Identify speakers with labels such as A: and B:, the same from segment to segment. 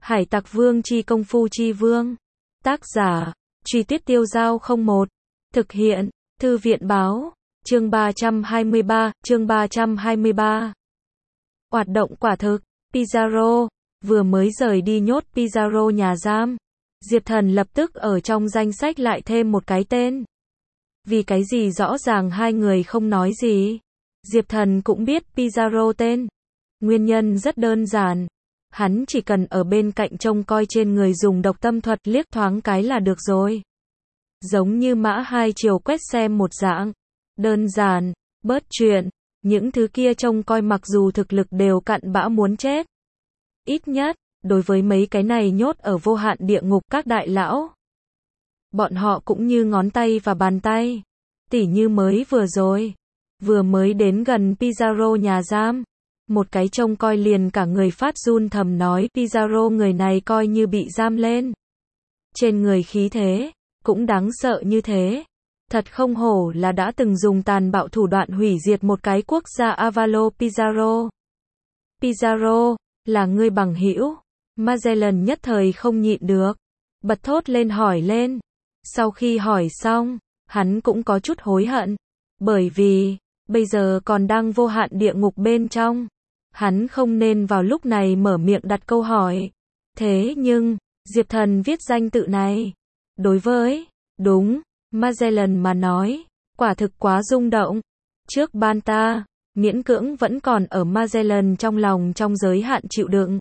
A: Hải Tặc Vương chi công phu chi vương. Tác giả, Truy Tuyết Tiêu Dao 01. Thực hiện, Thư viện báo. Chương 323. Hoạt động quả thực. Pizarro vừa mới rời đi nhốt Pizarro nhà giam. Diệp Thần lập tức ở trong danh sách lại thêm một cái tên. Vì cái gì rõ ràng hai người không nói gì. Diệp Thần cũng biết Pizarro tên. Nguyên nhân rất đơn giản. Hắn chỉ cần ở bên cạnh trông coi trên người dùng độc tâm thuật liếc thoáng cái là được rồi. Giống như mã hai chiều quét xem một dạng. Đơn giản, bớt chuyện. Những thứ kia trông coi mặc dù thực lực đều cặn bã muốn chết. Ít nhất, đối với mấy cái này nhốt ở vô hạn địa ngục các đại lão. Bọn họ cũng như ngón tay và bàn tay. Tỉ như mới vừa rồi. Vừa mới đến gần Pizarro nhà giam. Một cái trông coi liền cả người phát run thầm nói Pizarro người này coi như bị giam lên. Trên người khí thế, cũng đáng sợ như thế. Thật không hổ là đã từng dùng tàn bạo thủ đoạn hủy diệt một cái quốc gia Avalo Pizarro. Pizarro, là ngươi bằng hữu. Magellan nhất thời không nhịn được. Bật thốt lên hỏi lên. Sau khi hỏi xong, hắn cũng có chút hối hận. Bởi vì, bây giờ còn đang vô hạn địa ngục bên trong. Hắn không nên vào lúc này mở miệng đặt câu hỏi. Thế nhưng, Diệp Thần viết danh tự này. Đối với, đúng, Magellan mà nói, quả thực quá rung động. Trước Banta, miễn cưỡng vẫn còn ở Magellan trong lòng trong giới hạn chịu đựng.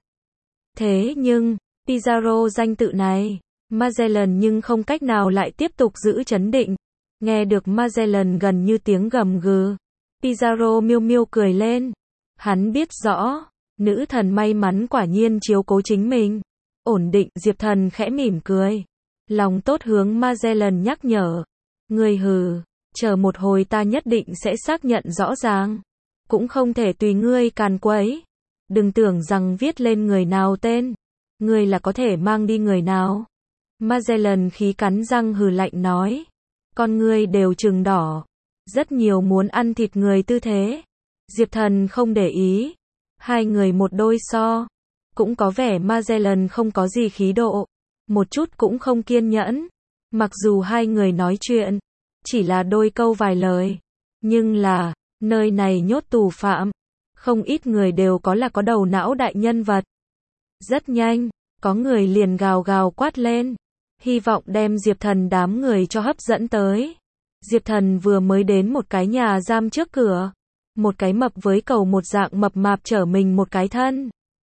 A: Thế nhưng, Pizarro danh tự này, Magellan nhưng không cách nào lại tiếp tục giữ trấn định. Nghe được Magellan gần như tiếng gầm gừ. Pizarro miêu miêu cười lên. Hắn biết rõ, nữ thần may mắn quả nhiên chiếu cố chính mình. Ổn định, Diệp Thần khẽ mỉm cười. Lòng tốt hướng Magellan nhắc nhở. Ngươi hừ, chờ một hồi ta nhất định sẽ xác nhận rõ ràng. Cũng không thể tùy ngươi càn quấy. Đừng tưởng rằng viết lên người nào tên. Ngươi là có thể mang đi người nào. Magellan khí cắn răng hừ lạnh nói. Con ngươi đều trừng đỏ. Rất nhiều muốn ăn thịt người tư thế. Diệp Thần không để ý. Hai người một đôi so. Cũng có vẻ Magellan không có gì khí độ. Một chút cũng không kiên nhẫn. Mặc dù hai người nói chuyện. Chỉ là đôi câu vài lời. Nhưng là, nơi này nhốt tù phạm. Không ít người đều có đầu não đại nhân vật. Rất nhanh, có người liền gào gào quát lên. Hy vọng đem Diệp Thần đám người cho hấp dẫn tới. Diệp Thần vừa mới đến một cái nhà giam trước cửa. Một cái mập với cầu một dạng mập mạp chở mình một cái thân.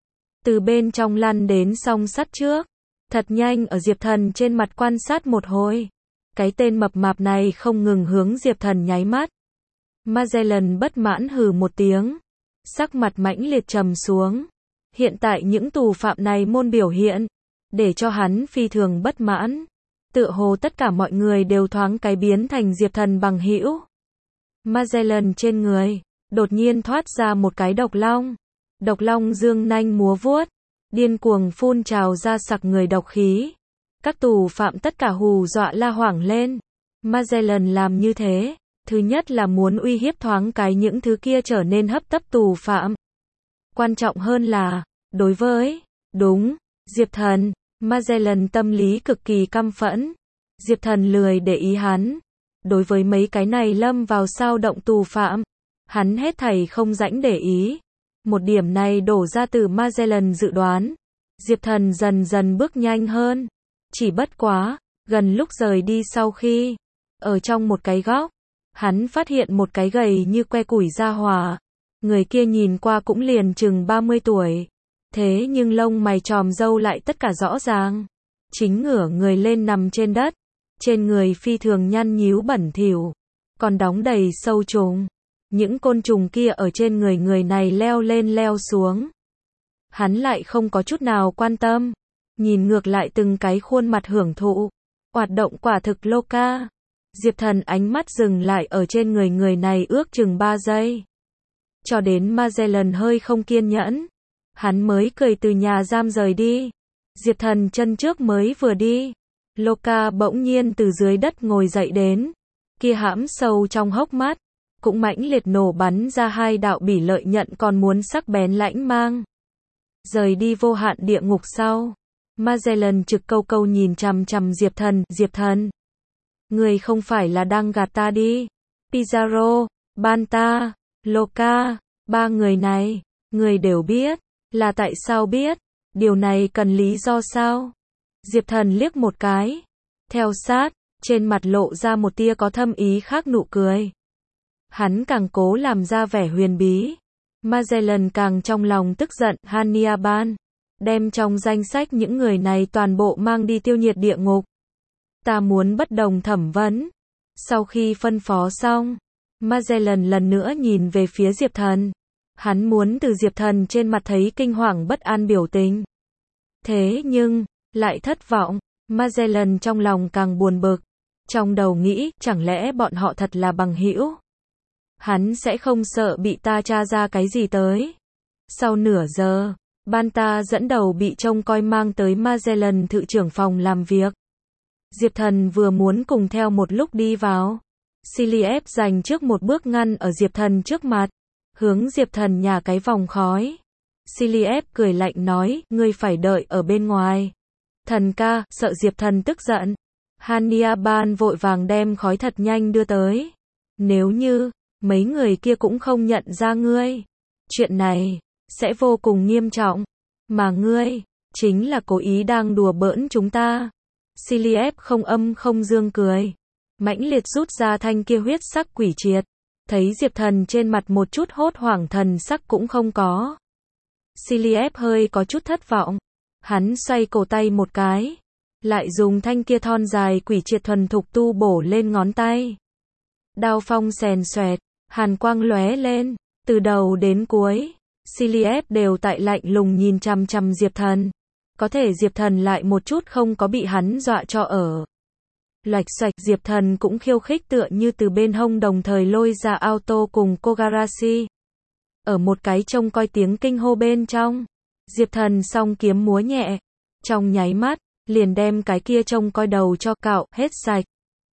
A: Từ bên trong lăn đến song sắt trước. Thật nhanh ở Diệp Thần trên mặt quan sát một hồi. Cái tên mập mạp này không ngừng hướng Diệp Thần nháy mắt. Magellan bất mãn hừ một tiếng. Sắc mặt mãnh liệt trầm xuống. Hiện tại những tù phạm này môn biểu hiện. Để cho hắn phi thường bất mãn. Tựa hồ tất cả mọi người đều thoáng cái biến thành Diệp Thần bằng hữu. Magellan trên người. Đột nhiên thoát ra một cái độc long. Độc long dương nanh múa vuốt. Điên cuồng phun trào ra sặc người độc khí. Các tù phạm tất cả hù dọa la hoảng lên. Magellan làm như thế. Thứ nhất là muốn uy hiếp thoáng cái những thứ kia trở nên hấp tấp tù phạm. Quan trọng hơn là, đối với, đúng, Diệp Thần, Magellan tâm lý cực kỳ căm phẫn. Diệp Thần lười để ý hắn. Đối với mấy cái này lâm vào sao động tù phạm. Hắn hết thảy không rảnh để ý. Một điểm này đổ ra từ Magellan dự đoán. Diệp Thần dần dần bước nhanh hơn. Chỉ bất quá, gần lúc rời đi sau khi, ở trong một cái góc, hắn phát hiện một cái gầy như que củi gia hỏa. Người kia nhìn qua cũng liền chừng 30 tuổi. Thế nhưng lông mày tròm râu lại tất cả rõ ràng. Chính ngửa người lên nằm trên đất. Trên người phi thường nhăn nhíu bẩn thỉu. Còn đóng đầy sâu trùng. Những côn trùng kia ở trên người này leo lên leo xuống. Hắn lại không có chút nào quan tâm. Nhìn ngược lại từng cái khuôn mặt hưởng thụ. Hoạt động quả thực loca. Diệp Thần ánh mắt dừng lại ở trên người này ước chừng 3 giây. Cho đến Magellan hơi không kiên nhẫn. Hắn mới cười từ nhà giam rời đi. Diệp Thần chân trước mới vừa đi. Loca bỗng nhiên từ dưới đất ngồi dậy đến. Kia hãm sâu trong hốc mắt. Cũng mãnh liệt nổ bắn ra hai đạo bỉ lợi nhận còn muốn sắc bén lãnh mang. Rời đi vô hạn địa ngục sau. Magellan trực câu câu nhìn chằm chằm Diệp Thần. Người không phải là đang gạt ta đi. Pizarro, Banta, Loca, ba người này, người đều biết. Là tại sao biết? Điều này cần lý do sao? Diệp Thần liếc một cái. Theo sát, trên mặt lộ ra một tia có thâm ý khác nụ cười. Hắn càng cố làm ra vẻ huyền bí. Magellan càng trong lòng tức giận. Hannibal, đem trong danh sách những người này toàn bộ mang đi tiêu nhiệt địa ngục. Ta muốn bất đồng thẩm vấn. Sau khi phân phó xong, Magellan lần nữa nhìn về phía Diệp Thần. Hắn muốn từ Diệp Thần trên mặt thấy kinh hoàng bất an biểu tình. Thế nhưng, lại thất vọng. Magellan trong lòng càng buồn bực. Trong đầu nghĩ, chẳng lẽ bọn họ thật là bằng hữu? Hắn sẽ không sợ bị ta tra ra cái gì tới. Sau nửa giờ, Banta dẫn đầu bị trông coi mang tới Magellan thự trưởng phòng làm việc. Diệp Thần vừa muốn cùng theo một lúc đi vào. Ciliev giành trước một bước ngăn ở Diệp Thần trước mặt. Hướng Diệp Thần nhả cái vòng khói. Ciliev cười lạnh nói, ngươi phải đợi ở bên ngoài. Thần ca, sợ Diệp Thần tức giận. Hannibal vội vàng đem khói thật nhanh đưa tới. Nếu như, mấy người kia cũng không nhận ra ngươi, chuyện này sẽ vô cùng nghiêm trọng. Mà ngươi, chính là cố ý đang đùa bỡn chúng ta. Ciliev không âm không dương cười. Mãnh liệt rút ra thanh kia huyết sắc quỷ triệt. Thấy Diệp Thần trên mặt một chút hốt hoảng thần sắc cũng không có. Ciliev hơi có chút thất vọng. Hắn xoay cổ tay một cái. Lại dùng thanh kia thon dài quỷ triệt thuần thục tu bổ lên ngón tay. Đao phong xèn xoẹt, hàn quang lóe lên. Từ đầu đến cuối, Ciliev đều tại lạnh lùng nhìn chằm chằm Diệp Thần. Có thể Diệp Thần lại một chút không có bị hắn dọa cho ở. Loạch xoạch, Diệp Thần cũng khiêu khích tựa như từ bên hông đồng thời lôi ra auto cùng Kogarashi. Ở một cái trông coi tiếng kinh hô bên trong, Diệp Thần song kiếm múa nhẹ, trong nháy mắt, liền đem cái kia trông coi đầu cho cạo hết sạch.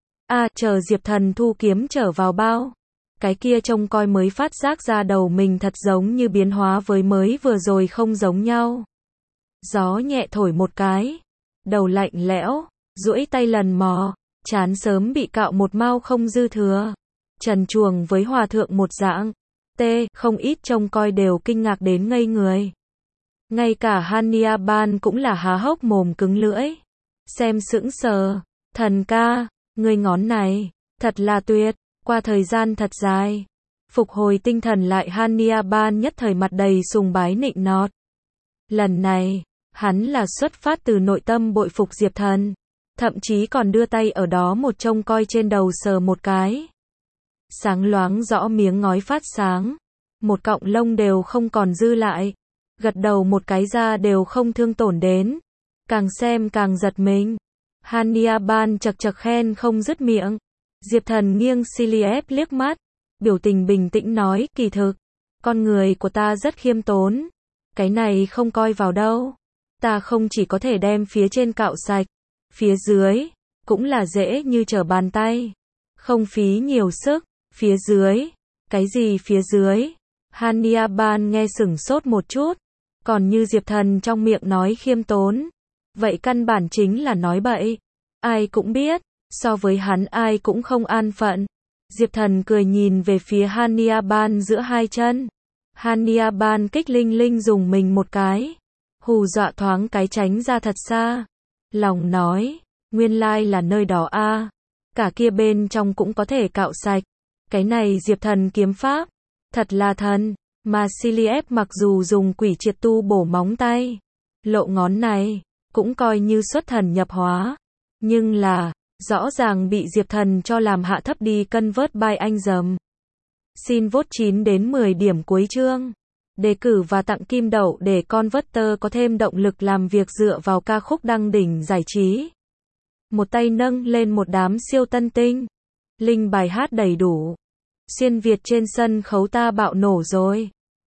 A: Chờ Diệp Thần thu kiếm trở vào bao, cái kia trông coi mới phát giác ra đầu mình thật giống như biến hóa với mới vừa rồi không giống nhau. Gió nhẹ thổi một cái, đầu lạnh lẽo, duỗi tay lần mò, trán sớm bị cạo một mao không dư thừa. Trần truồng với hòa thượng một dạng. Không ít trông coi đều kinh ngạc đến ngây người. Ngay cả Hannibal cũng là há hốc mồm cứng lưỡi. Xem sững sờ. Thần ca, người ngón này, thật là tuyệt. Qua thời gian thật dài, phục hồi tinh thần lại, Hannibal nhất thời mặt đầy sùng bái nịnh nọt. Lần này, hắn là xuất phát từ nội tâm bội phục Diệp Thần. Thậm chí còn đưa tay ở đó một trông coi trên đầu sờ một cái. Sáng loáng rõ miếng ngói phát sáng. Một cọng lông đều không còn dư lại. Gật đầu một cái ra đều không thương tổn đến. Càng xem càng giật mình. Hannibal chật chật khen không dứt miệng. Diệp Thần nghiêng Ciliev liếc mắt. Biểu tình bình tĩnh nói, kỳ thực, con người của ta rất khiêm tốn. Cái này không coi vào đâu. Ta không chỉ có thể đem phía trên cạo sạch. Phía dưới, cũng là dễ như trở bàn tay. Không phí nhiều sức. Phía dưới, cái gì phía dưới? Hannibal nghe sửng sốt một chút. Còn như Diệp Thần trong miệng nói khiêm tốn. Vậy căn bản chính là nói bậy. Ai cũng biết, so với hắn ai cũng không an phận. Diệp Thần cười nhìn về phía Hannibal giữa hai chân. Hannibal kích linh linh dùng mình một cái. Hù dọa thoáng cái tránh ra thật xa. Lòng nói, nguyên lai là nơi đó a. Cả kia bên trong cũng có thể cạo sạch. Cái này Diệp Thần kiếm pháp, thật là thần. Mà Ciliev mặc dù dùng quỷ triệt tu bổ móng tay, lộ ngón này, cũng coi như xuất thần nhập hóa. Nhưng là, rõ ràng bị Diệp Thần cho làm hạ thấp đi cân vớt bai anh dầm. Xin vote 9 đến 10 điểm cuối chương. Đề cử và tặng kim đậu để Converter có thêm động lực làm việc dựa vào ca khúc đăng đỉnh giải trí. Một tay nâng lên một đám siêu tân tinh. Link bài hát đầy đủ. Xuyên Việt trên sân khấu ta bạo nổ rồi.